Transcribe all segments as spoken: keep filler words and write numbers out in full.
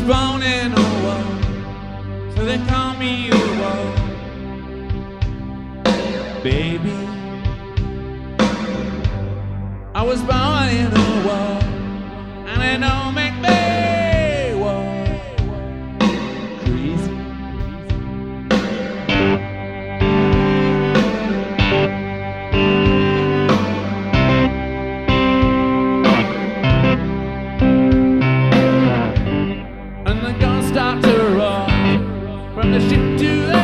born in a war, so they call me the war. Baby, I was born in a war, and it don't make me war crazy. And the guns start to roar from the ship to the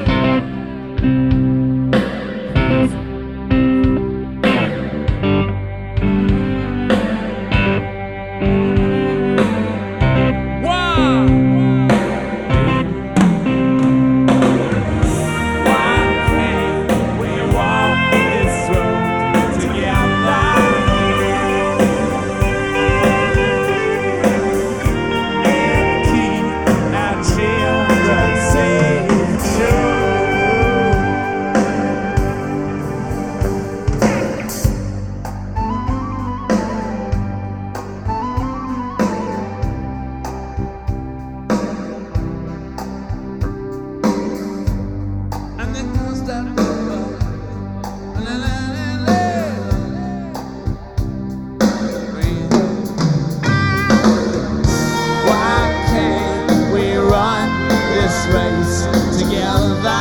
race together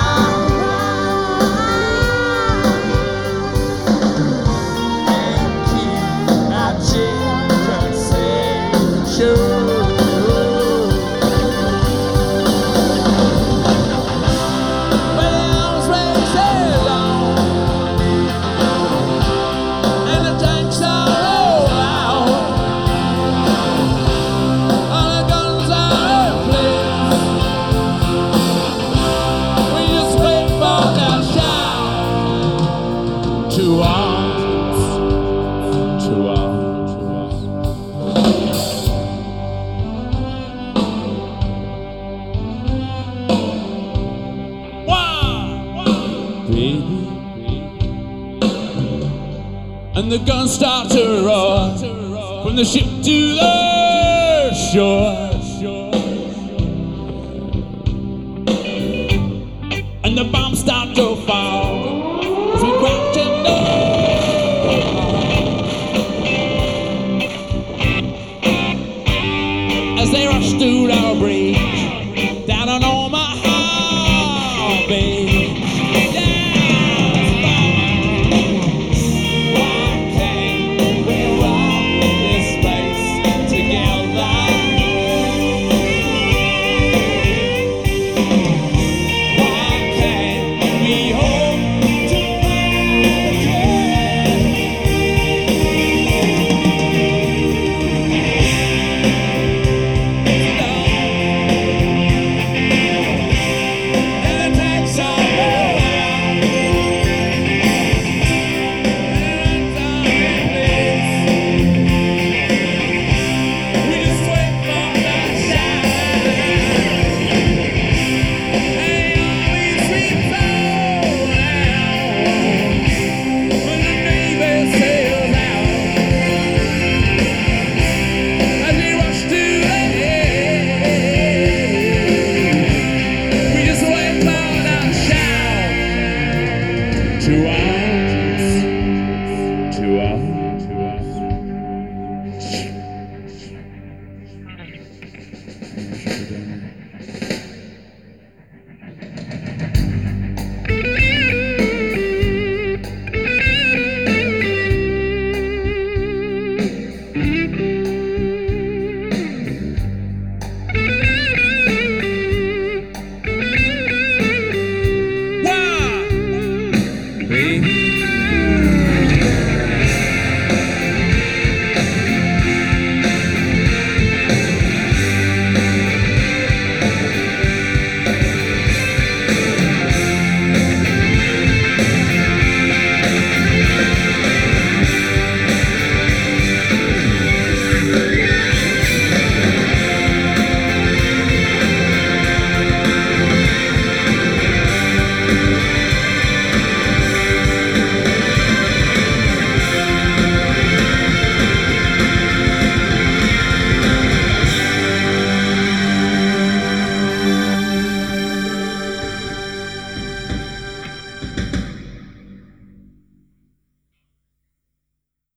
and keep our children safe. Sure. To arms, to arms, to arms. Wow, wow, baby. And the guns start to roar from the ship to the shore.